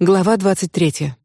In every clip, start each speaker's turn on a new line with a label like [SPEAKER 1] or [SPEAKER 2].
[SPEAKER 1] Глава 23.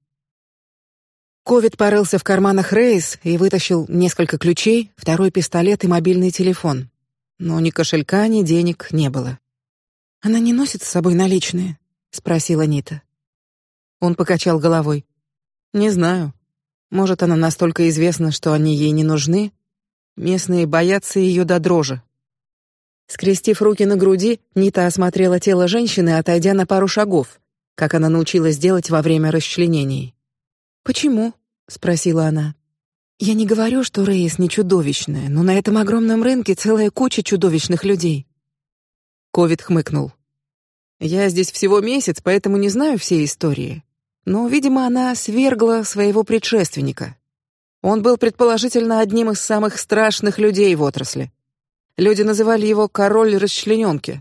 [SPEAKER 1] Ковид порылся в карманах Рейс и вытащил несколько ключей, второй пистолет и мобильный телефон. Но ни кошелька, ни денег не было. «Она не носит с собой наличные?» — спросила Нита. Он покачал головой. «Не знаю. Может, она настолько известна, что они ей не нужны? Местные боятся ее до дрожи». Скрестив руки на груди, Нита осмотрела тело женщины, отойдя на пару шагов, как она научилась делать во время расчленений. «Почему?» — спросила она. «Я не говорю, что Рейс не чудовищная, но на этом огромном рынке целая куча чудовищных людей». Ковид хмыкнул. «Я здесь всего месяц, поэтому не знаю всей истории. Но, видимо, она свергла своего предшественника. Он был предположительно одним из самых страшных людей в отрасли. Люди называли его король расчлененки».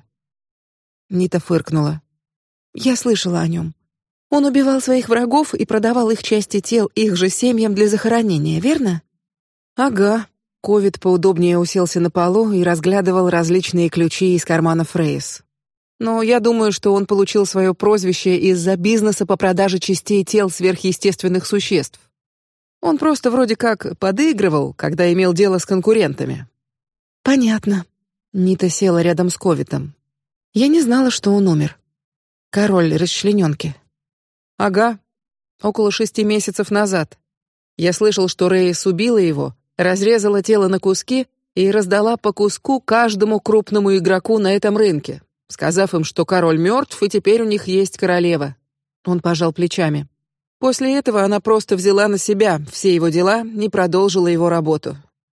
[SPEAKER 1] Нита фыркнула. «Я слышала о нем. Он убивал своих врагов и продавал их части тел их же семьям для захоронения, верно?» «Ага». Ковид поудобнее уселся на полу и разглядывал различные ключи из карманов Рейс. «Но я думаю, что он получил свое прозвище из-за бизнеса по продаже частей тел сверхъестественных существ. Он просто вроде как подыгрывал, когда имел дело с конкурентами». «Понятно». Нита села рядом с Ковидом. «Я не знала, что он умер. Король расчлененки». «Ага. Около 6 месяцев назад. Я слышал, что Рейс убила его, разрезала тело на куски и раздала по куску каждому крупному игроку на этом рынке, сказав им, что король мертв и теперь у них есть королева». Он пожал плечами. После этого она просто взяла на себя все его дела и продолжила его работу.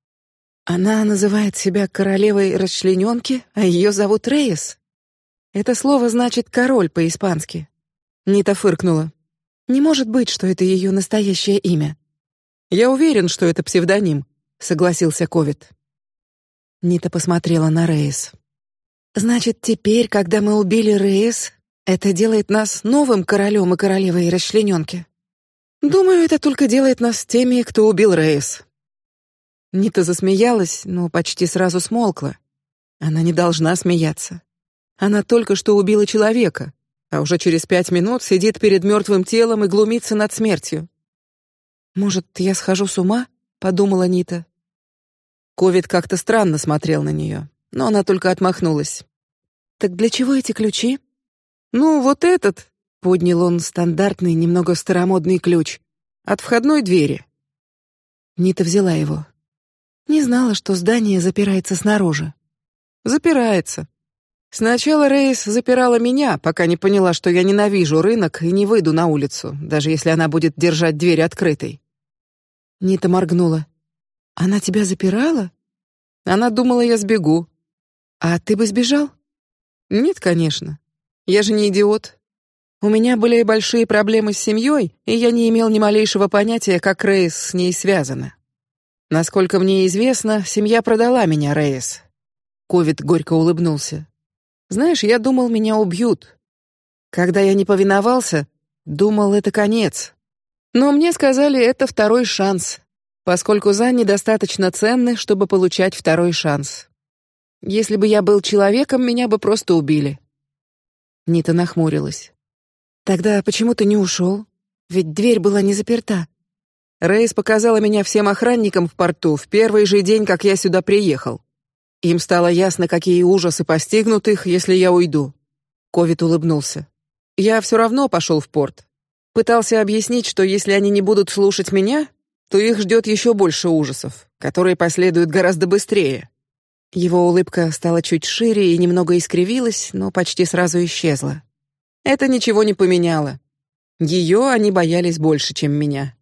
[SPEAKER 1] «Она называет себя королевой расчлененки, а ее зовут Рейс. Это слово значит король по-испански». Нита фыркнула. «Не может быть, что это ее настоящее имя». «Я уверен, что это псевдоним», — согласился Ковид. Нита посмотрела на Рейс. «Значит, теперь, когда мы убили Рейс, это делает нас новым королем и королевой расчлененки?» «Думаю, это только делает нас теми, кто убил Рейс». Нита засмеялась, но почти сразу смолкла. Она не должна смеяться. Она только что убила человека, а уже через 5 минут сидит перед мертвым телом и глумится над смертью. «Может, я схожу с ума?» — подумала Нита. Ковид как-то странно смотрел на нее, но она только отмахнулась. «Так для чего эти ключи?» «Ну, вот этот», — поднял он стандартный, немного старомодный ключ, от входной двери. Нита взяла его. «Не знала, что здание запирается снаружи». «Запирается. Сначала Рейс запирала меня, пока не поняла, что я ненавижу рынок и не выйду на улицу, даже если она будет держать дверь открытой». Нита моргнула. «Она тебя запирала?» Она думала, я сбегу. «А ты бы сбежал?» «Нет, конечно. Я же не идиот. У меня были большие проблемы с семьей, и я не имел ни малейшего понятия, как Рейс с ней связана. Насколько мне известно, семья продала меня Рейс». Ковид горько улыбнулся. «Знаешь, я думал, меня убьют. Когда я не повиновался, думал, это конец. Но мне сказали, это второй шанс, поскольку Занни недостаточно ценны, чтобы получать второй шанс. Если бы я был человеком, меня бы просто убили». Нита нахмурилась. «Тогда почему ты не ушел? Ведь дверь была не заперта». Рейс показала меня всем охранникам в порту в первый же день, как я сюда приехал. Им стало ясно, какие ужасы постигнут их, если я уйду. Ковид улыбнулся. Я все равно пошел в порт. Пытался объяснить, что если они не будут слушать меня, то их ждет еще больше ужасов, которые последуют гораздо быстрее. Его улыбка стала чуть шире и немного искривилась, но почти сразу исчезла. Это ничего не поменяло. Ее они боялись больше, чем меня.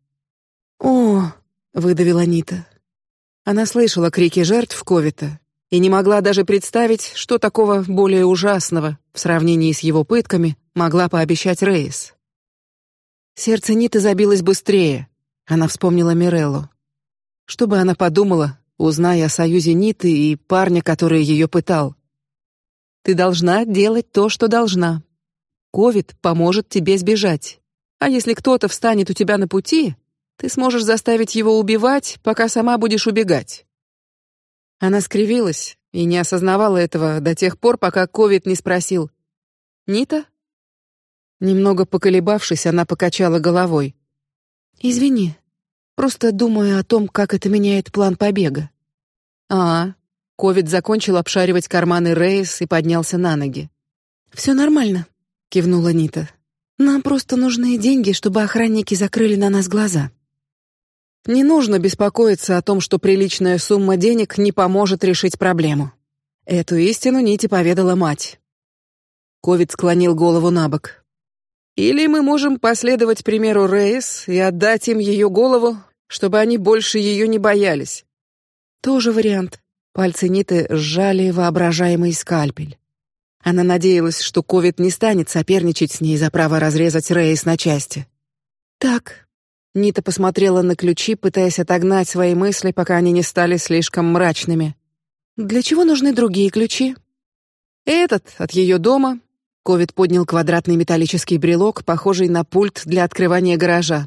[SPEAKER 1] «О!» — выдавила Нита. Она слышала крики жертв Ковида и не могла даже представить, что такого более ужасного в сравнении с его пытками могла пообещать Рейс. Сердце Ниты забилось быстрее. Она вспомнила Миреллу. Что бы она подумала, узная о союзе Ниты и парня, который ее пытал? «Ты должна делать то, что должна. Ковид поможет тебе сбежать. А если кто-то встанет у тебя на пути, ты сможешь заставить его убивать, пока сама будешь убегать». Она скривилась и не осознавала этого до тех пор, пока Ковид не спросил: «Нита?» Немного поколебавшись, она покачала головой. «Извини, просто думаю о том, как это меняет план побега». Ковид закончил обшаривать карманы Рейс и поднялся на ноги. «Все нормально», — кивнула Нита. «Нам просто нужны деньги, чтобы охранники закрыли на нас глаза». Не нужно беспокоиться о том, что приличная сумма денег не поможет решить проблему. Эту истину Ните поведала мать. Ковид склонил голову набок. Или мы можем последовать примеру Рейс и отдать им ее голову, чтобы они больше ее не боялись. Тоже вариант. Пальцы Ниты сжали воображаемый скальпель. Она надеялась, что Ковид не станет соперничать с ней за право разрезать Рейс на части. Так. Нита посмотрела на ключи, пытаясь отогнать свои мысли, пока они не стали слишком мрачными. Для чего нужны другие ключи? Этот от ее дома. Ковид поднял квадратный металлический брелок, похожий на пульт для открывания гаража.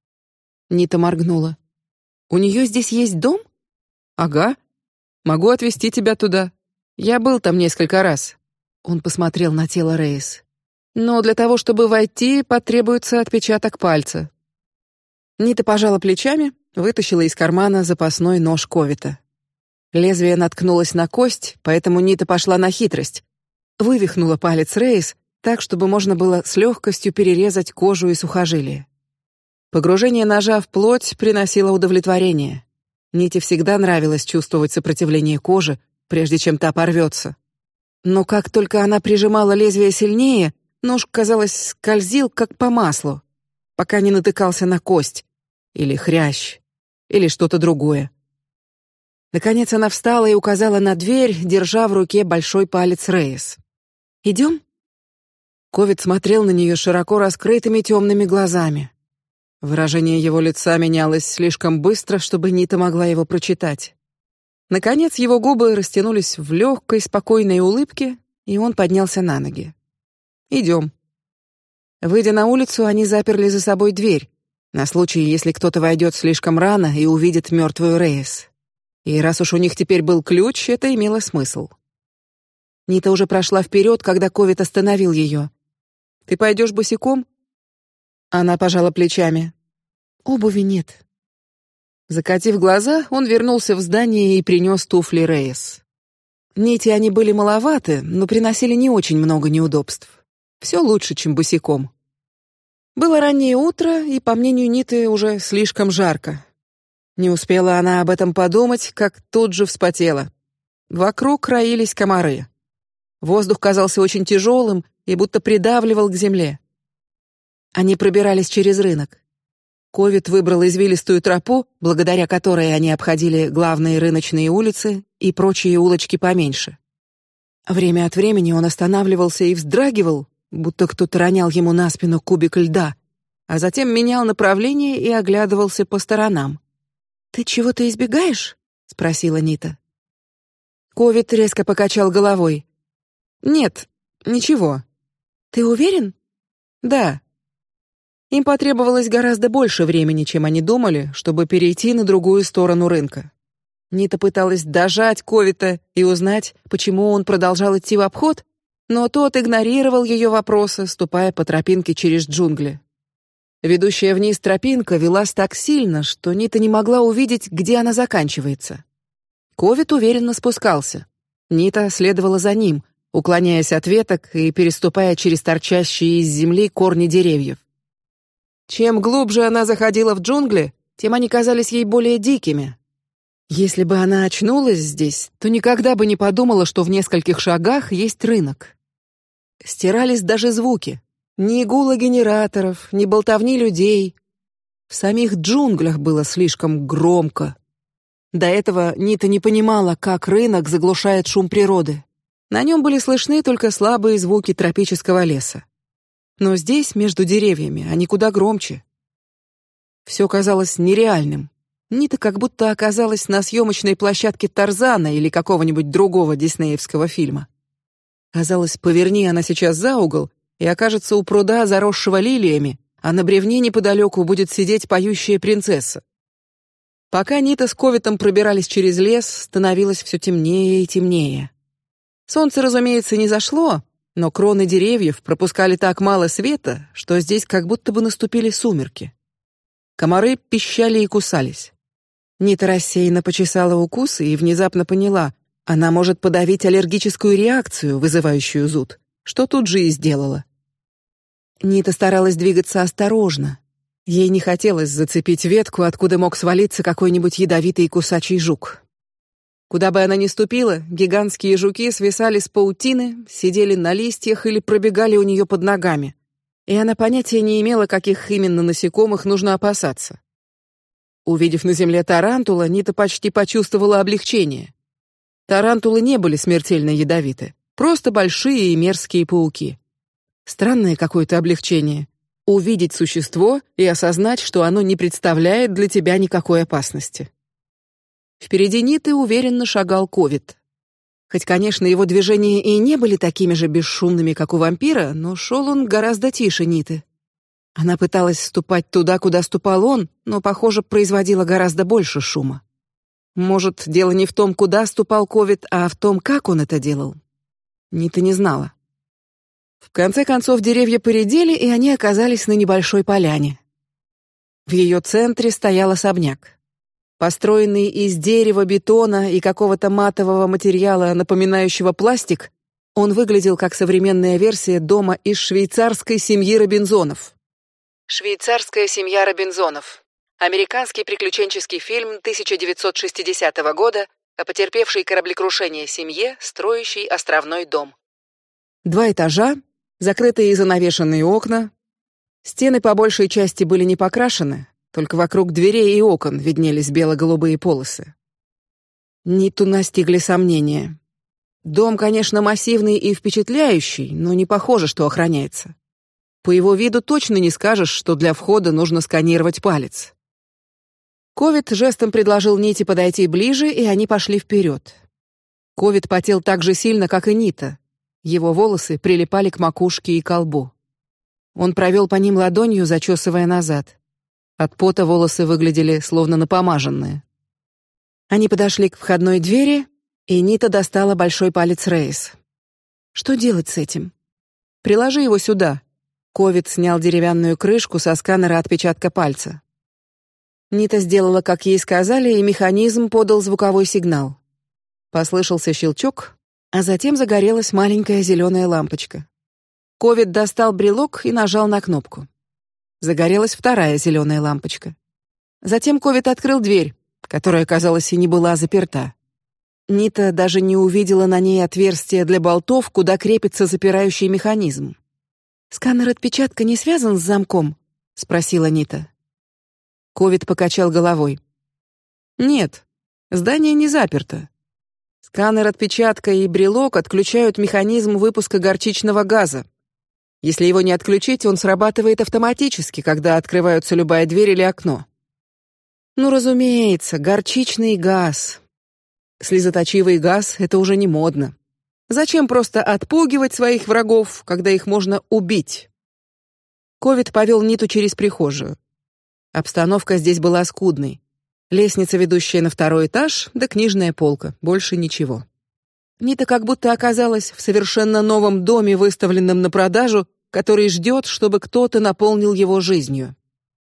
[SPEAKER 1] Нита моргнула. У нее здесь есть дом? Ага. Могу отвезти тебя туда. Я был там несколько раз. Он посмотрел на тело Рейс. Но для того, чтобы войти, потребуется отпечаток пальца. Нита пожала плечами, вытащила из кармана запасной нож Ковита. Лезвие наткнулось на кость, поэтому Нита пошла на хитрость. Вывихнула палец Рейс так, чтобы можно было с легкостью перерезать кожу и сухожилия. Погружение ножа в плоть приносило удовлетворение. Ните всегда нравилось чувствовать сопротивление кожи, прежде чем та порвется. Но как только она прижимала лезвие сильнее, нож, казалось, скользил как по маслу, пока не натыкался на кость или хрящ или что-то другое. Наконец она встала и указала на дверь, держа в руке большой палец Рейс. Идем? Ковид смотрел на нее широко раскрытыми темными глазами. Выражение его лица менялось слишком быстро, чтобы Нита могла его прочитать. Наконец его губы растянулись в легкой, спокойной улыбке, и он поднялся на ноги. Идем. Выйдя на улицу, они заперли за собой дверь, на случай, если кто-то войдет слишком рано и увидит мертвую Рейс. И раз уж у них теперь был ключ, это имело смысл. Нита уже прошла вперед, когда Ковид остановил ее. Ты пойдешь босиком? Она пожала плечами. Обуви нет. Закатив глаза, он вернулся в здание и принес туфли Рейс. Ните они были маловаты, но приносили не очень много неудобств. Все лучше, чем босиком. Было раннее утро, и, по мнению Ниты, уже слишком жарко. Не успела она об этом подумать, как тут же вспотела. Вокруг роились комары. Воздух казался очень тяжелым и будто придавливал к земле. Они пробирались через рынок. Ковид выбрал извилистую тропу, благодаря которой они обходили главные рыночные улицы и прочие улочки поменьше. Время от времени он останавливался и вздрагивал, будто кто-то ронял ему на спину кубик льда, а затем менял направление и оглядывался по сторонам. Ты чего-то избегаешь? – спросила Нита. Ковид резко покачал головой. Нет, ничего. Ты уверен? Да. Им потребовалось гораздо больше времени, чем они думали, чтобы перейти на другую сторону рынка. Нита пыталась дожать Ковита и узнать, почему он продолжал идти в обход, но тот игнорировал ее вопросы, ступая по тропинке через джунгли. Ведущая вниз тропинка велась так сильно, что Нита не могла увидеть, где она заканчивается. Ковид уверенно спускался. Нита следовала за ним, уклоняясь от веток и переступая через торчащие из земли корни деревьев. Чем глубже она заходила в джунгли, тем они казались ей более дикими. Если бы она очнулась здесь, то никогда бы не подумала, что в нескольких шагах есть рынок. Стирались даже звуки. Ни гула генераторов, ни болтовни людей. В самих джунглях было слишком громко. До этого Нита не понимала, как рынок заглушает шум природы. На нем были слышны только слабые звуки тропического леса. Но здесь, между деревьями, они куда громче. Все казалось нереальным. Нита как будто оказалась на съемочной площадке Тарзана или какого-нибудь другого диснеевского фильма. Казалось, поверни она сейчас за угол и окажется у пруда, заросшего лилиями, а на бревне неподалеку будет сидеть поющая принцесса. Пока Нита с Ковитом пробирались через лес, становилось все темнее и темнее. Солнце, разумеется, не зашло, Но кроны деревьев пропускали так мало света, что здесь как будто бы наступили сумерки. Комары пищали и кусались. Нита рассеянно почесала укусы и внезапно поняла, она может подавить аллергическую реакцию, вызывающую зуд, что тут же и сделала. Нита старалась двигаться осторожно. Ей не хотелось зацепить ветку, откуда мог свалиться какой-нибудь ядовитый кусачий жук. Куда бы она ни ступила, гигантские жуки свисали с паутины, сидели на листьях или пробегали у нее под ногами, и она понятия не имела, каких именно насекомых нужно опасаться. Увидев на земле тарантула, Нита почти почувствовала облегчение. Тарантулы не были смертельно ядовиты, просто большие и мерзкие пауки. Странное какое-то облегчение — увидеть существо и осознать, что оно не представляет для тебя никакой опасности. Впереди Ниты уверенно шагал Ковид. Хоть, конечно, его движения и не были такими же бесшумными, как у вампира, но шел он гораздо тише Ниты. Она пыталась ступать туда, куда ступал он, но, похоже, производила гораздо больше шума. Может, дело не в том, куда ступал Ковид, а в том, как он это делал. Нита не знала. В конце концов деревья поредели, и они оказались на небольшой поляне. В ее центре стоял особняк. Построенный из дерева, бетона и какого-то матового материала, напоминающего пластик, он выглядел как современная версия дома из швейцарской семьи Робинзонов. Швейцарская семья Робинзонов. Американский приключенческий фильм 1960 года о потерпевшей кораблекрушение семье, строящей островной дом. 2 этажа, закрытые и занавешенные окна. Стены по большей части были не покрашены. Только вокруг дверей и окон виднелись бело-голубые полосы. Ниту настигли сомнения. Дом, конечно, массивный и впечатляющий, но не похоже, что охраняется. По его виду точно не скажешь, что для входа нужно сканировать палец. Ковид жестом предложил Ните подойти ближе, и они пошли вперед. Ковид потел так же сильно, как и Нита. Его волосы прилипали к макушке и колбу. Он провел по ним ладонью, зачесывая назад. От пота волосы выглядели словно напомаженные. Они подошли к входной двери, и Нита достала большой палец Рейс. Что делать с этим? Приложи его сюда. Ковид снял деревянную крышку со сканера отпечатка пальца. Нита сделала, как ей сказали, и механизм подал звуковой сигнал. Послышался щелчок, а затем загорелась маленькая зеленая лампочка. Ковид достал брелок и нажал на кнопку. Загорелась вторая зеленая лампочка. Затем Ковид открыл дверь, которая, казалось, и не была заперта. Нита даже не увидела на ней отверстия для болтов, куда крепится запирающий механизм. «Сканер отпечатка не связан с замком?» — спросила Нита. Ковид покачал головой. «Нет, здание не заперто. Сканер отпечатка и брелок отключают механизм выпуска горчичного газа. Если его не отключить, он срабатывает автоматически, когда открываются любая дверь или окно. Ну, разумеется, горчичный газ. Слезоточивый газ — это уже не модно. Зачем просто отпугивать своих врагов, когда их можно убить?» Ковид повел Ниту через прихожую. Обстановка здесь была скудной. Лестница, ведущая на 2-й этаж, да книжная полка, больше ничего. Нита как будто оказалась в совершенно новом доме, выставленном на продажу, который ждет, чтобы кто-то наполнил его жизнью.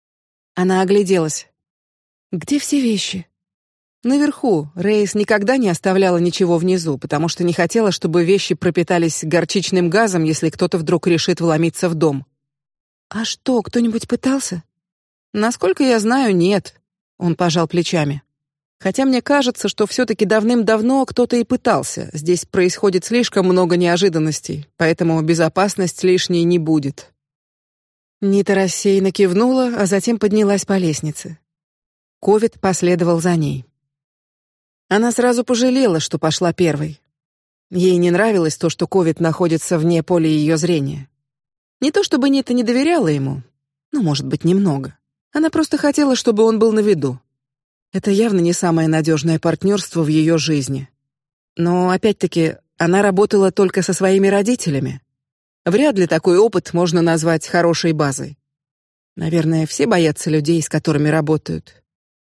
[SPEAKER 1] Она огляделась. Где все вещи? Наверху. Рейс никогда не оставляла ничего внизу, потому что не хотела, чтобы вещи пропитались горчичным газом, если кто-то вдруг решит вломиться в дом. А что, кто-нибудь пытался? Насколько я знаю, нет. Он пожал плечами. Хотя мне кажется, что все-таки давным-давно кто-то и пытался. Здесь происходит слишком много неожиданностей, поэтому безопасность лишней не будет. Нита рассеянно кивнула, а затем поднялась по лестнице. Ковид последовал за ней. Она сразу пожалела, что пошла первой. Ей не нравилось то, что Ковид находится вне поля ее зрения. Не то чтобы Нита не доверяла ему, но, может быть, немного. Она просто хотела, чтобы он был на виду. Это явно не самое надежное партнерство в ее жизни. Но опять-таки она работала только со своими родителями. Вряд ли такой опыт можно назвать хорошей базой. Наверное, все боятся людей, с которыми работают.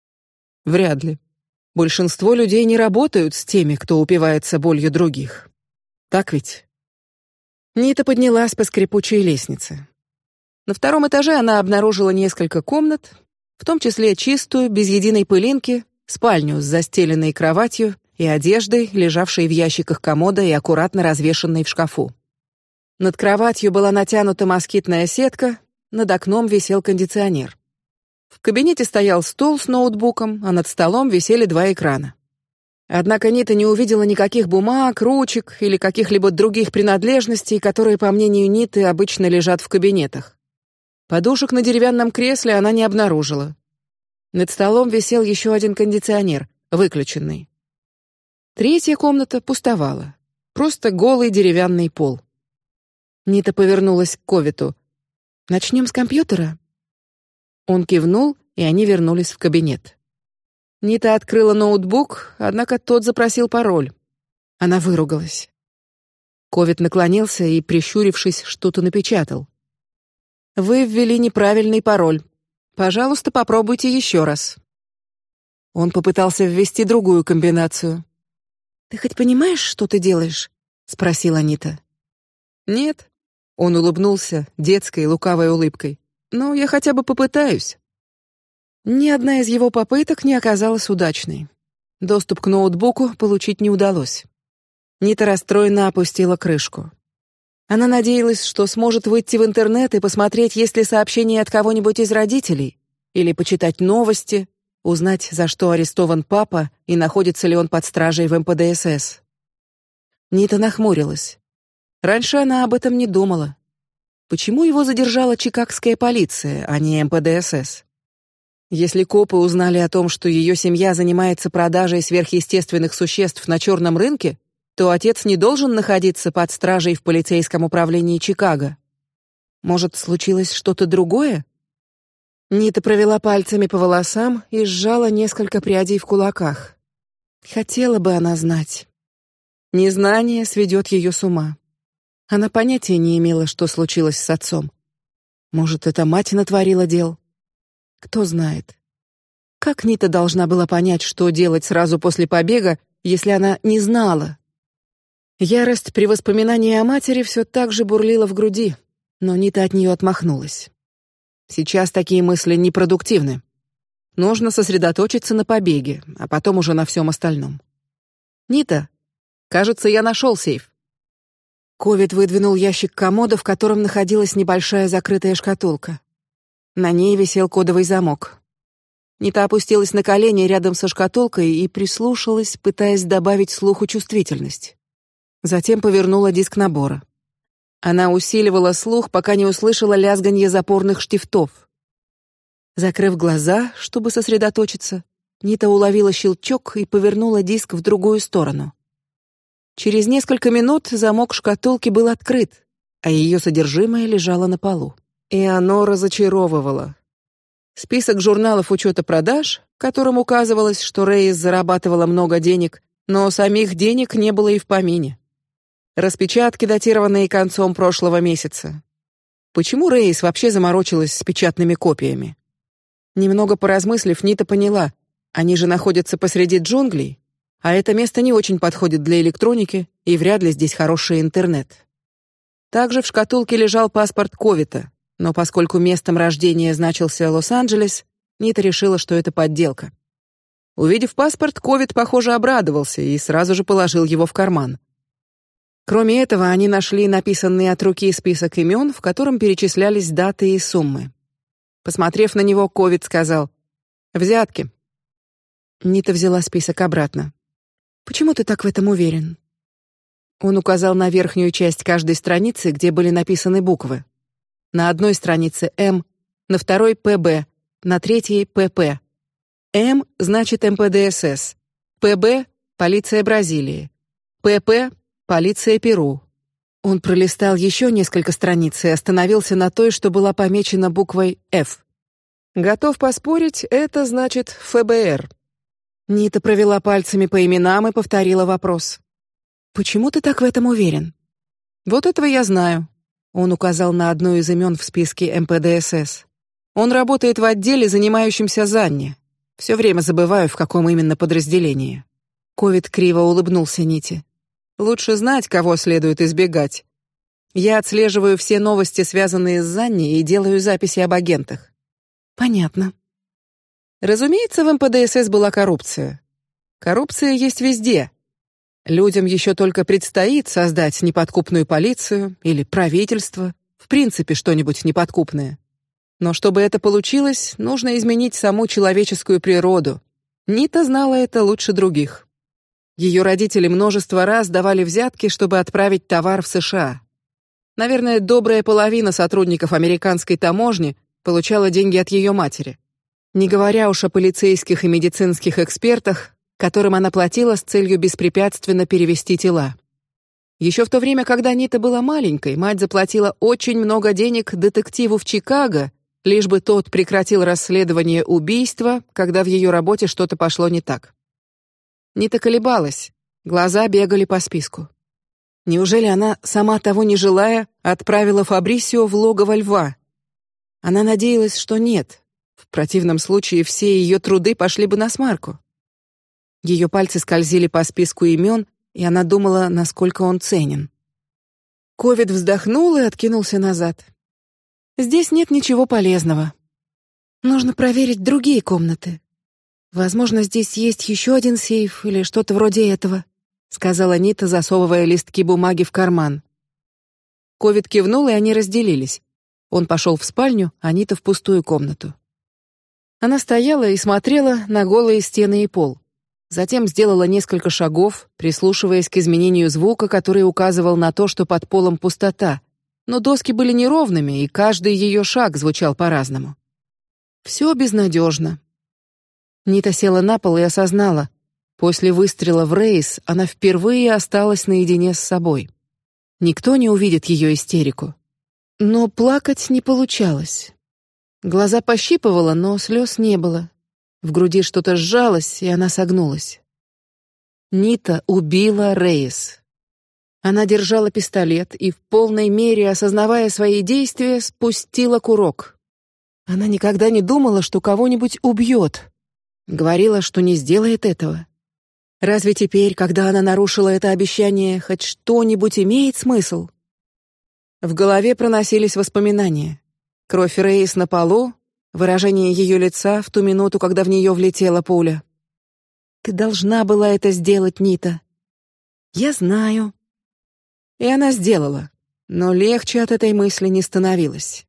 [SPEAKER 1] Вряд ли. Большинство людей не работают с теми, кто упивается болью других. Так ведь? Нита поднялась по скрипучей лестнице. На втором этаже она обнаружила несколько комнат, в том числе чистую, без единой пылинки, спальню с застеленной кроватью и одеждой, лежавшей в ящиках комода и аккуратно развешанной в шкафу. Над кроватью была натянута москитная сетка, над окном висел кондиционер. В кабинете стоял стол с ноутбуком, а над столом висели 2 экрана. Однако Нита не увидела никаких бумаг, ручек или каких-либо других принадлежностей, которые, по мнению Ниты, обычно лежат в кабинетах. Подушек на деревянном кресле она не обнаружила. Над столом висел еще один кондиционер, выключенный. Третья комната пустовала. Просто голый деревянный пол. Нита повернулась к Ковиту. «Начнем с компьютера?» Он кивнул, и они вернулись в кабинет. Нита открыла ноутбук, однако тот запросил пароль. Она выругалась. Ковит наклонился и, прищурившись, что-то напечатал. «Вы ввели неправильный пароль. Пожалуйста, попробуйте еще раз». Он попытался ввести другую комбинацию. «Ты хоть понимаешь, что ты делаешь?» — спросила Нита. «Нет». Он улыбнулся детской лукавой улыбкой. «Но я хотя бы попытаюсь». Ни одна из его попыток не оказалась удачной. Доступ к ноутбуку получить не удалось. Нита расстроенно опустила крышку. Она надеялась, что сможет выйти в интернет и посмотреть, есть ли сообщение от кого-нибудь из родителей, или почитать новости, узнать, за что арестован папа и находится ли он под стражей в МПДСС. Нита нахмурилась. Раньше она об этом не думала. Почему его задержала чикагская полиция, а не МПДСС? Если копы узнали о том, что ее семья занимается продажей сверхъестественных существ на черном рынке, то отец не должен находиться под стражей в полицейском управлении Чикаго. Может, случилось что-то другое? Нита провела пальцами по волосам и сжала несколько прядей в кулаках. Хотела бы она знать. Незнание сведет ее с ума. Она понятия не имела, что случилось с отцом. Может, это мать натворила дел? Кто знает. Как Нита должна была понять, что делать сразу после побега, если она не знала? Ярость при воспоминании о матери все так же бурлила в груди, но Нита от нее отмахнулась. Сейчас такие мысли непродуктивны. Нужно сосредоточиться на побеге, а потом уже на всем остальном. Нита, кажется, я нашел сейф. Ковид выдвинул ящик комода, в котором находилась небольшая закрытая шкатулка. На ней висел кодовый замок. Нита опустилась на колени рядом со шкатулкой и прислушалась, пытаясь добавить слуху чувствительность. Затем повернула диск набора. Она усиливала слух, пока не услышала лязганье запорных штифтов. Закрыв глаза, чтобы сосредоточиться, Нита уловила щелчок и повернула диск в другую сторону. Через несколько минут замок шкатулки был открыт, а ее содержимое лежало на полу. И оно разочаровывало. Список журналов учета продаж, в котором указывалось, что Рейс зарабатывала много денег, но самих денег не было и в помине. Распечатки, датированные концом прошлого месяца. Почему Рейс вообще заморочилась с печатными копиями? Немного поразмыслив, Нита поняла, они же находятся посреди джунглей, а это место не очень подходит для электроники, и вряд ли здесь хороший интернет. Также в шкатулке лежал паспорт Ковита, но поскольку местом рождения значился Лос-Анджелес, Нита решила, что это подделка. Увидев паспорт, Ковит, похоже, обрадовался и сразу же положил его в карман. Кроме этого, они нашли написанный от руки список имен, в котором перечислялись даты и суммы. Посмотрев на него, Ковит сказал: «Взятки». Нита взяла список обратно. «Почему ты так в этом уверен?» Он указал на верхнюю часть каждой страницы, где были написаны буквы. На одной странице М, на второй ПБ, на третьей ПП. М значит МПДСС, ПБ полиция Бразилии, ПП полиция Перу. Он пролистал еще несколько страниц и остановился на той, что была помечена буквой Ф. Готов поспорить, это значит ФБР. Нита провела пальцами по именам и повторила вопрос. Почему ты так в этом уверен? Вот этого я знаю. Он указал на одно из имен в списке МПДСС. Он работает в отделе, занимающемся Занни. Все время забываю, в каком именно подразделении. Ковид криво улыбнулся Ните. Лучше знать, кого следует избегать. Я отслеживаю все новости, связанные с Занни, и делаю записи об агентах. Понятно. Разумеется, в МПДСС была коррупция. Коррупция есть везде. Людям еще только предстоит создать неподкупную полицию или правительство, в принципе, что-нибудь неподкупное. Но чтобы это получилось, нужно изменить саму человеческую природу. Нита знала это лучше других. Ее родители множество раз давали взятки, чтобы отправить товар в США. Наверное, добрая половина сотрудников американской таможни получала деньги от ее матери. Не говоря уж о полицейских и медицинских экспертах, которым она платила с целью беспрепятственно перевезти тела. Еще в то время, когда Нита была маленькой, мать заплатила очень много денег детективу в Чикаго, лишь бы тот прекратил расследование убийства, когда в ее работе что-то пошло не так. Нита колебалась, глаза бегали по списку. Неужели она, сама того не желая, отправила Фабрисио в логово льва? Она надеялась, что нет. В противном случае все ее труды пошли бы насмарку. Ее пальцы скользили по списку имен, и она думала, насколько он ценен. Ковид вздохнул и откинулся назад. Здесь нет ничего полезного. Нужно проверить другие комнаты. Возможно, здесь есть еще один сейф или что-то вроде этого, сказала Нита, засовывая листки бумаги в карман. Ковид кивнул, и они разделились. Он пошел в спальню, а Нита в пустую комнату. Она стояла и смотрела на голые стены и пол. Затем сделала несколько шагов, прислушиваясь к изменению звука, который указывал на то, что под полом пустота. Но доски были неровными, и каждый ее шаг звучал по-разному. Все безнадежно. Нита села на пол и осознала: после выстрела в Рейс она впервые осталась наедине с собой. Никто не увидит ее истерику. Но плакать не получалось. Глаза пощипывало, но слез не было. В груди что-то сжалось, и она согнулась. Нита убила Рейс. Она держала пистолет и в полной мере, осознавая свои действия, спустила курок. Она никогда не думала, что кого-нибудь убьет. Говорила, что не сделает этого. Разве теперь, когда она нарушила это обещание, хоть что-нибудь имеет смысл? В голове проносились воспоминания. Кровь Рейс на полу, выражение ее лица в ту минуту, когда в нее влетела пуля. Ты должна была это сделать, Нита. Я знаю. И она сделала, но легче от этой мысли не становилось.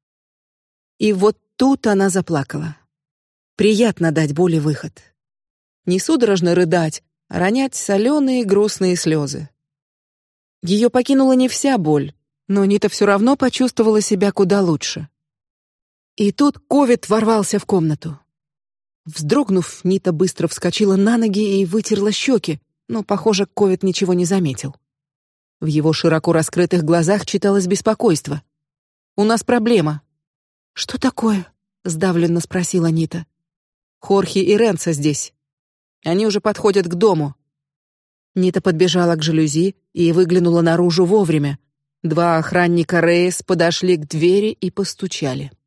[SPEAKER 1] И вот тут она заплакала. Приятно дать боли выход. Не судорожно рыдать, а ронять соленые грустные слезы. Ее покинула не вся боль, но Нита все равно почувствовала себя куда лучше. И тут Ковид ворвался в комнату. Вздрогнув, Нита быстро вскочила на ноги и вытерла щеки, но, похоже, Ковид ничего не заметил. В его широко раскрытых глазах читалось беспокойство. «У нас проблема». «Что такое?» — сдавленно спросила Нита. «Хорхе и Ренцо здесь. Они уже подходят к дому». Нита подбежала к жалюзи и выглянула наружу вовремя. Два охранника Рейс подошли к двери и постучали.